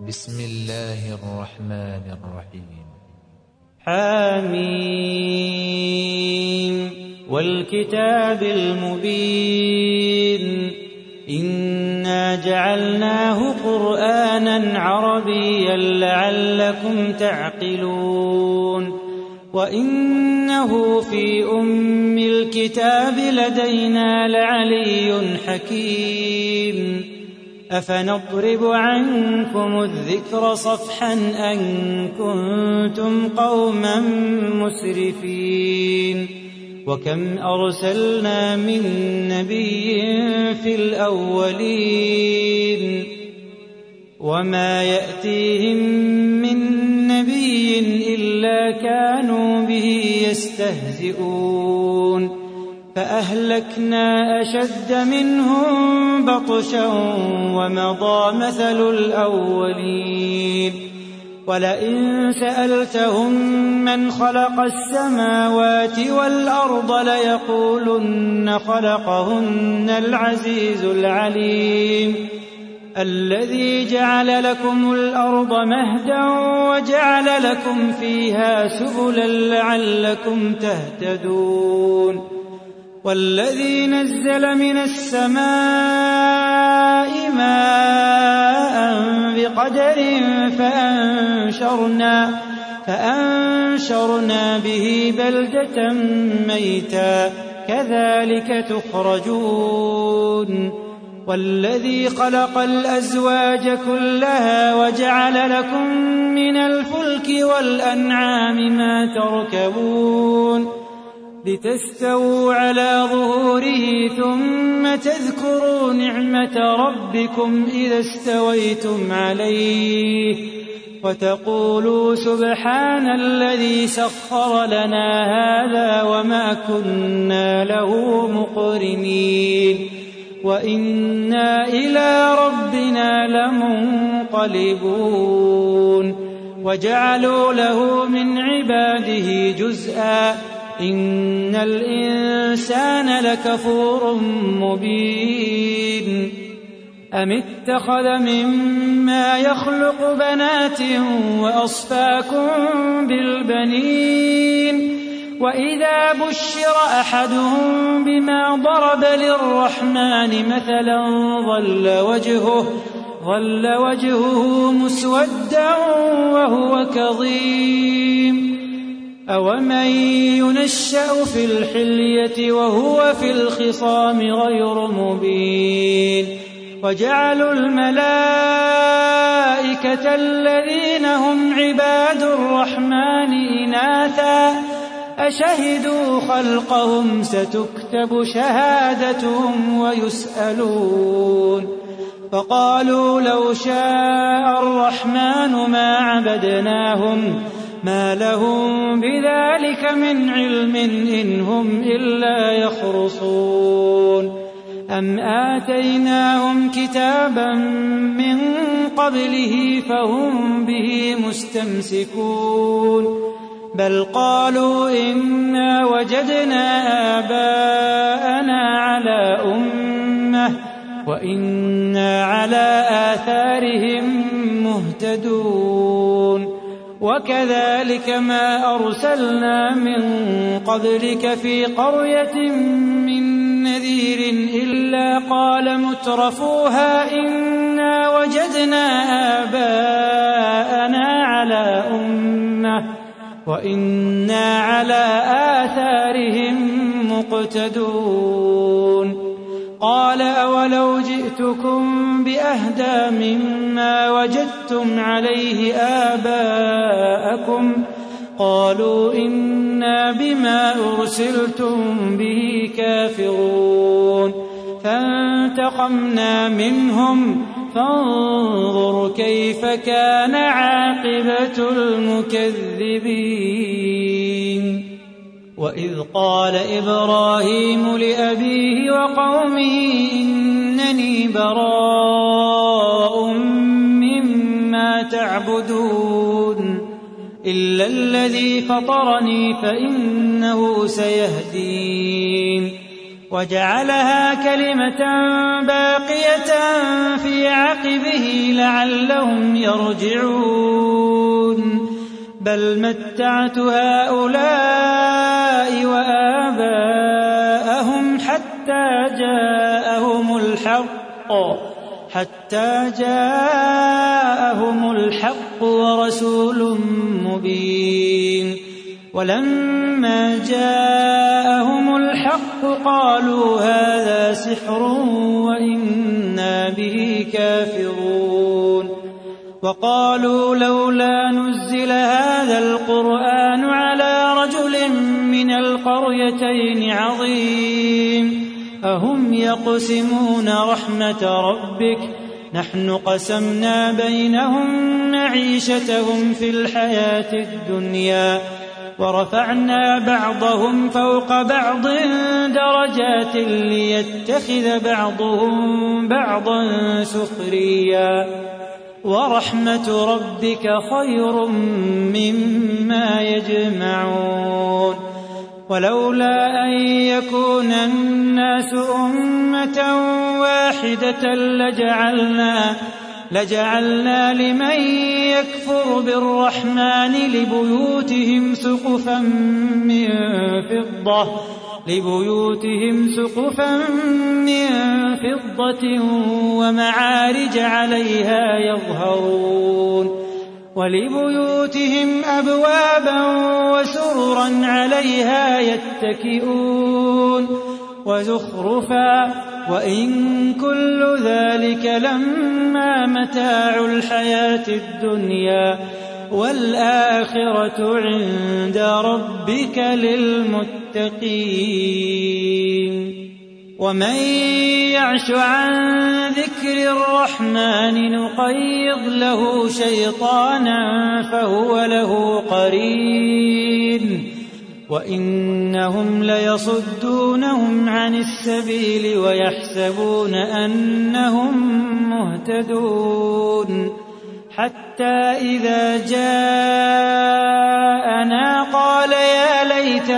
بسم الله الرحمن الرحيم. حميم والكتاب المبين إنا جعلناه قرآنا عربيا لعلكم تعقلون وإنه في أم الكتاب لدينا لعلي حكيم أفنضرب عنكم الذكر صفحا أن كنتم قوما مسرفين وكم أرسلنا من نبي في الأولين وما يأتيهم من نبي إلا كانوا به يستهزئون فأهلكنا أشد منهم بطشا ومضى مثل الأولين ولئن سألتهم من خلق السماوات والأرض ليقولن خلقهن العزيز العليم الذي جعل لكم الأرض مهدا وجعل لكم فيها سبلا لعلكم تهتدون والذي نزل من السماء ماء بقدر فأنشرنا به بلدة ميتا كذلك تخرجون والذي خلق الأزواج كلها وجعل لكم من الفلك والأنعام ما تركبون لتستووا على ظهوره ثم تذكروا نعمة ربكم إذا استويتم عليه وتقولوا سبحان الذي سخر لنا هذا وما كنا له مقرنين وإنا إلى ربنا لمنقلبون وجعلوا له من عباده جزءا إن الإنسان لكفور مبين أم اتخذ مما يخلق بنات وأصفاكم بالبنين وإذا بشر أحدهم بما ضرب للرحمن مثلا ظل وجهه مسودا وهو كظيم أومن ينشأ في الحلية وهو في الخصام غير مبين وجعلوا الملائكة الذين هم عباد الرحمن إناثا أشهدوا خلقهم ستكتب شهادتهم ويسألون فقالوا لو شاء الرحمن ما عبدناهم ما لهم بذلك من علم إن هم إلا يخرصون أم آتيناهم كتابا من قبله فهم به مستمسكون بل قالوا إنا وجدنا آباءنا على أمة وإنا على آثارهم مهتدون وكذلك ما أرسلنا من قبلك في قرية من نذير إلا قال مترفوها إنا وجدنا آباءنا على أمة وإنا على آثارهم مقتدون قال أولو جئتكم بأهدى مما وجدتم عليه آباءكم قالوا إنا بما أرسلتم به كافرون فانتقمنا منهم فانظر كيف كان عاقبة المكذبين وإذ قال إبراهيم لأبيه وقومه إنني براء مما تعبدون إلا الذي فطرني فإنه سيهدين وجعلها كلمة باقية في عقبه لعلهم يرجعون بل متعت هؤلاء وآباءهم حتى جاءهم الحق ورسول مبين ولما جاءهم الحق قالوا هذا سحر وإنا به كافرون وقالوا لولا نزل هذا القرآن على رجل من القريتين عظيم أهم يقسمون رحمة ربك نحن قسمنا بينهم معيشتهم في الحياة الدنيا ورفعنا بعضهم فوق بعض درجات ليتخذ بعضهم بعضا سخريا ورحمة ربك خير مما يجمعون ولولا أن يكون الناس أمة واحدة لجعلنا لمن يكفر بالرحمن لبيوتهم سقفا من فضة ومعارج عليها يظهرون ولبيوتهم أبوابا وسررا عليها يتكئون وزخرفا وإن كل ذلك لما متاع الحياة الدنيا والآخرة عند ربك للمتقين ومن يعش عن ذكر الرحمن نقيض له شيطانا فهو له قرين وإنهم ليصدونهم عن السبيل ويحسبون أنهم مهتدون حتى إذا جاءنا قال يا ليت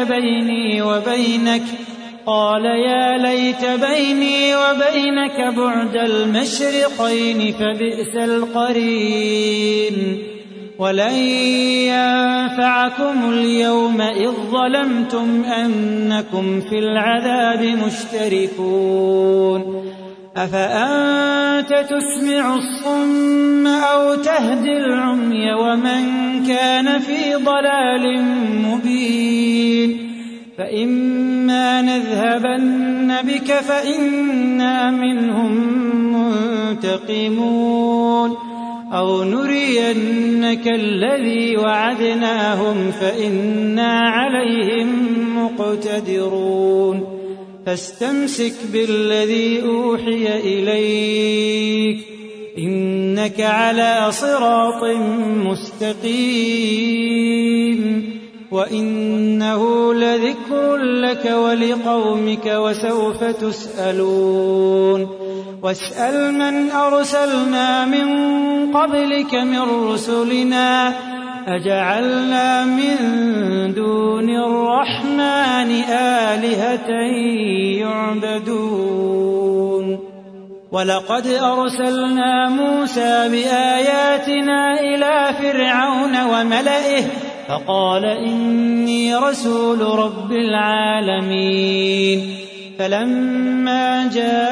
بيني وبينك بعد المشرقين فبئس القرين ولن ينفعكم اليوم إذ ظلمتم أنكم في العذاب مشتركون أفأنت تسمع الصم أو تهدي العمي ومن كان في ضلال مبين فإما نذهبن بك فإنا منهم منتقمون أو نرينك الذي وعدناهم فإنا عليهم مقتدرون فاستمسك بالذي أوحي إليك إنك على صراط مستقيم وإنه لذكر لك ولقومك وسوف تسألون واسأل من أرسلنا من قبلك من رسلنا أجعلنا من دون الرحمن آلهة يعبدون ولقد أرسلنا موسى بآياتنا إلى فرعون وملئه فقال إني رسول رب العالمين فلما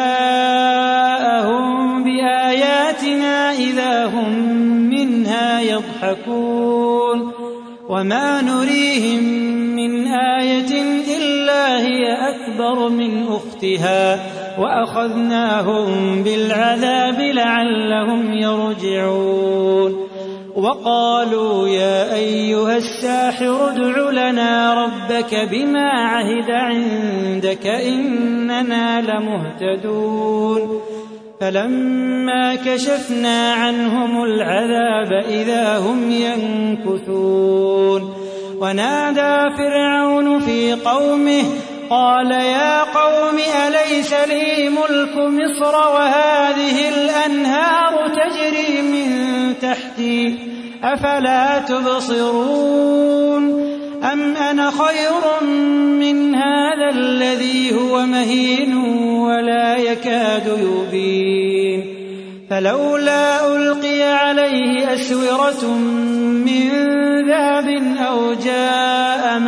جاءهم بآياتنا إذا هم منها يضحكون وما نريهم من آية إلا هي أكبر من أختها وأخذناهم بالعذاب لعلهم يرجعون وقالوا يا أيها الساحر ادع لنا ربك بما عهد عندك إننا لمهتدون فلما كشفنا عنهم العذاب إذا هم ينكثون ونادى فرعون في قومه قال يا قوم أليس لي ملك مصر وهذه الأنهار تجري من تحتي أفلا تبصرون أم أنا خير من هذا الذي هو مهين ولا يكاد يبين فلولا ألقي عليه أسورة من ذهب أو جاء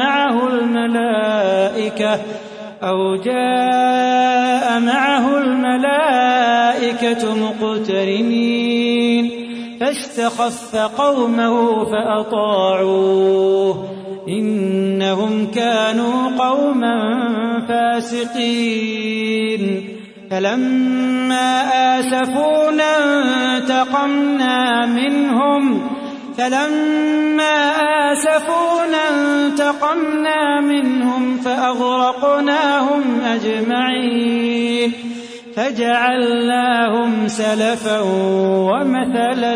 معه الملائكة مقترنين فاستخف قومه فأطاعوه إنهم كانوا قوما فاسقين فلما آسفونا انتقمنا منهم فأغرقناهم أجمعين فجعلناهم سلفا ومثلا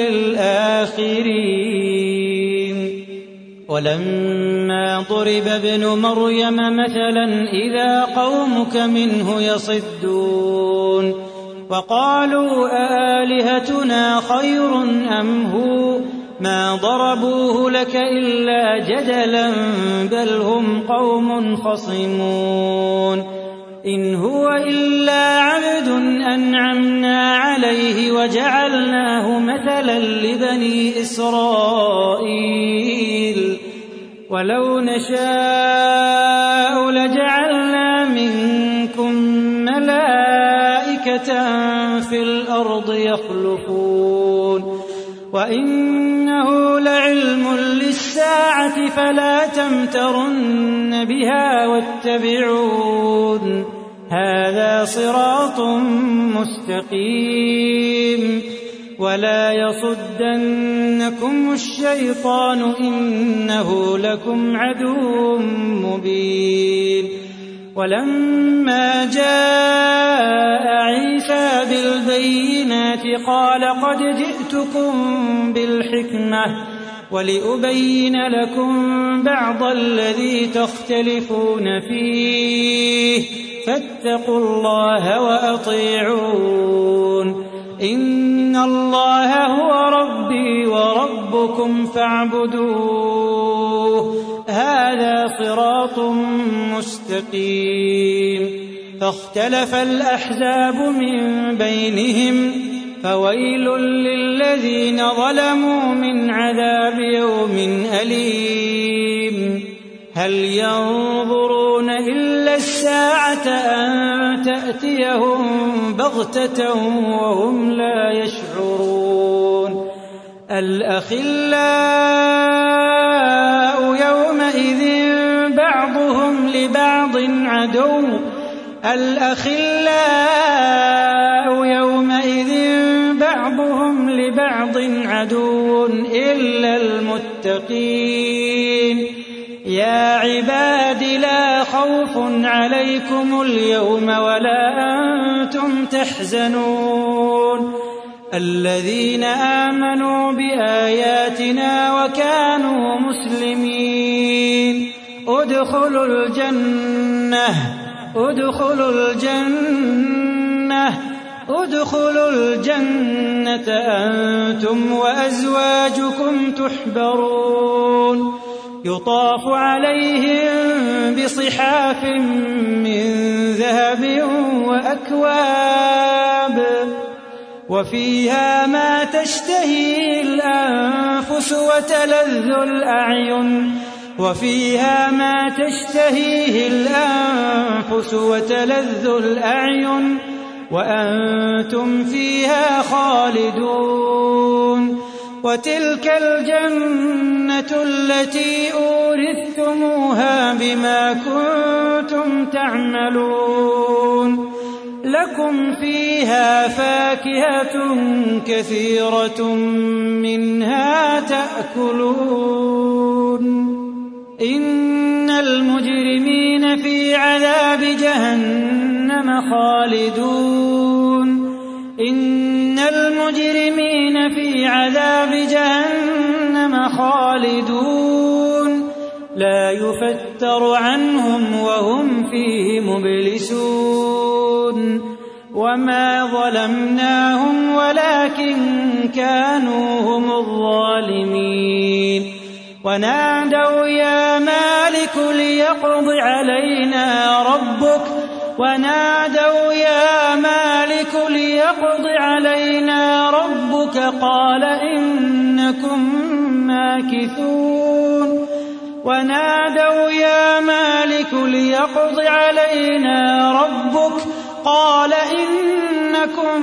للآخرين ولما ضرب ابن مريم مثلا إذا قومك منه يصدون وقالوا أآلهتنا خير أم هو ما ضربوه لك إلا جدلا بل هم قوم خصمون إن هو إلا عبد أنعمنا عليه وجعلناه مثلا لبني إسرائيل ولو نشاء لجعلنا منكم ملائكة في الأرض يخلفون وإنه لعلم للساعة فلا تمترن بها واتبعون هذا صراط مستقيم ولا يصدنكم الشيطان إنه لكم عدو مبين ولما جاء عيسى بالبينات قال قد جئتكم بالحكمة ولأبين لكم بعض الذي تختلفون فيه فاتقوا الله وأطيعون إن الله هو ربي وربكم فاعبدوه هذا صراط مستقيم فاختلف الأحزاب من بينهم فويل للذين ظلموا من عذاب يوم أليم هل ينظرون إلا الساعة أن تأتيهم بغتة وهم لا يشعرون الأخلاء يومئذ بعضهم لبعض عدو إلا المتقين يا عباد لا خوف عليكم اليوم ولا أنتم تحزنون الذين آمنوا بآياتنا وكانوا مسلمين ادخلوا الجنة أنتم وأزواجكم تحبرون يطاف عليهم بصحاف من ذهب وأكواب وفيها ما تشتهيه الأنفس وتلذ الأعين وأنتم فيها خالدون وتلك الجنة التي أورثتموها بما كنتم تعملون لكم فيها فاكهة كثيرة منها تأكلون إن المجرمين في عذاب جهنم خالدون لا يفتر عنهم وهم فيه مبلسون وما ظلمناهم ولكن كانوا هم الظالمين ونادوا يا مالك ليقض علينا ربك قال إنكم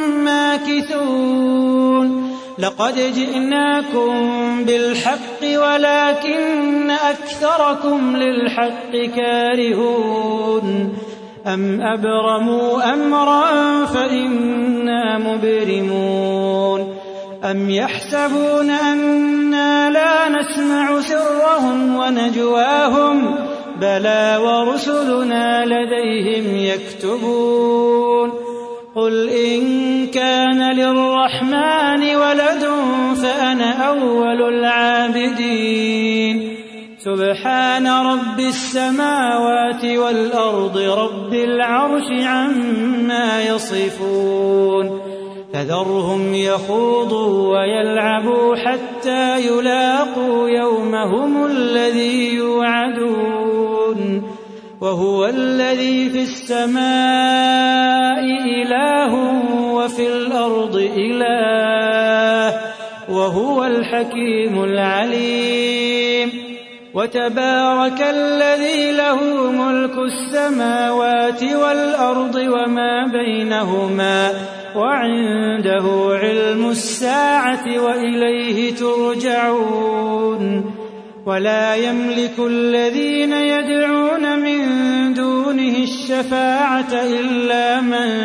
ماكثون لقد جئناكم بالحق ولكن أكثركم للحق كارهون أم أبرموا أمرا فإنا مبرمون أم يحسبون أنا لا نسمع سرهم ونجواهم بلى ورسلنا لديهم يكتبون قل إن كان للرحمن ولد فأنا أول العابدين سبحان رب السماوات والأرض رب العرش عما يصفون فذرهم يخوضوا ويلعبوا حتى يلاقوا يومهم الذي يوعدون وهو الذي في السماء إله وفي الأرض إله وهو الحكيم العليم وتبارك الذي له ملك السماوات والأرض وما بينهما وعنده علم الساعة وإليه ترجعون ولا يملك الذين يدعون من دونه الشفاعة إلا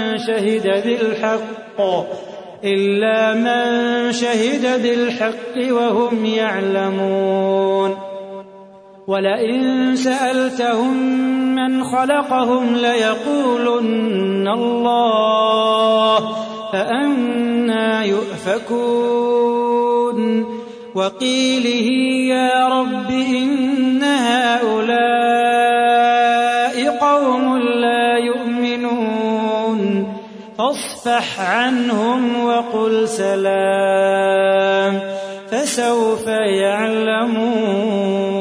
من شهد بالحق وهم يعلمون ولئن سألتهم من خلقهم ليقولن الله فأنى يؤفكون وقيله يا رب إن هؤلاء قوم لا يؤمنون فاصفح عنهم وقل سلام فسوف يعلمون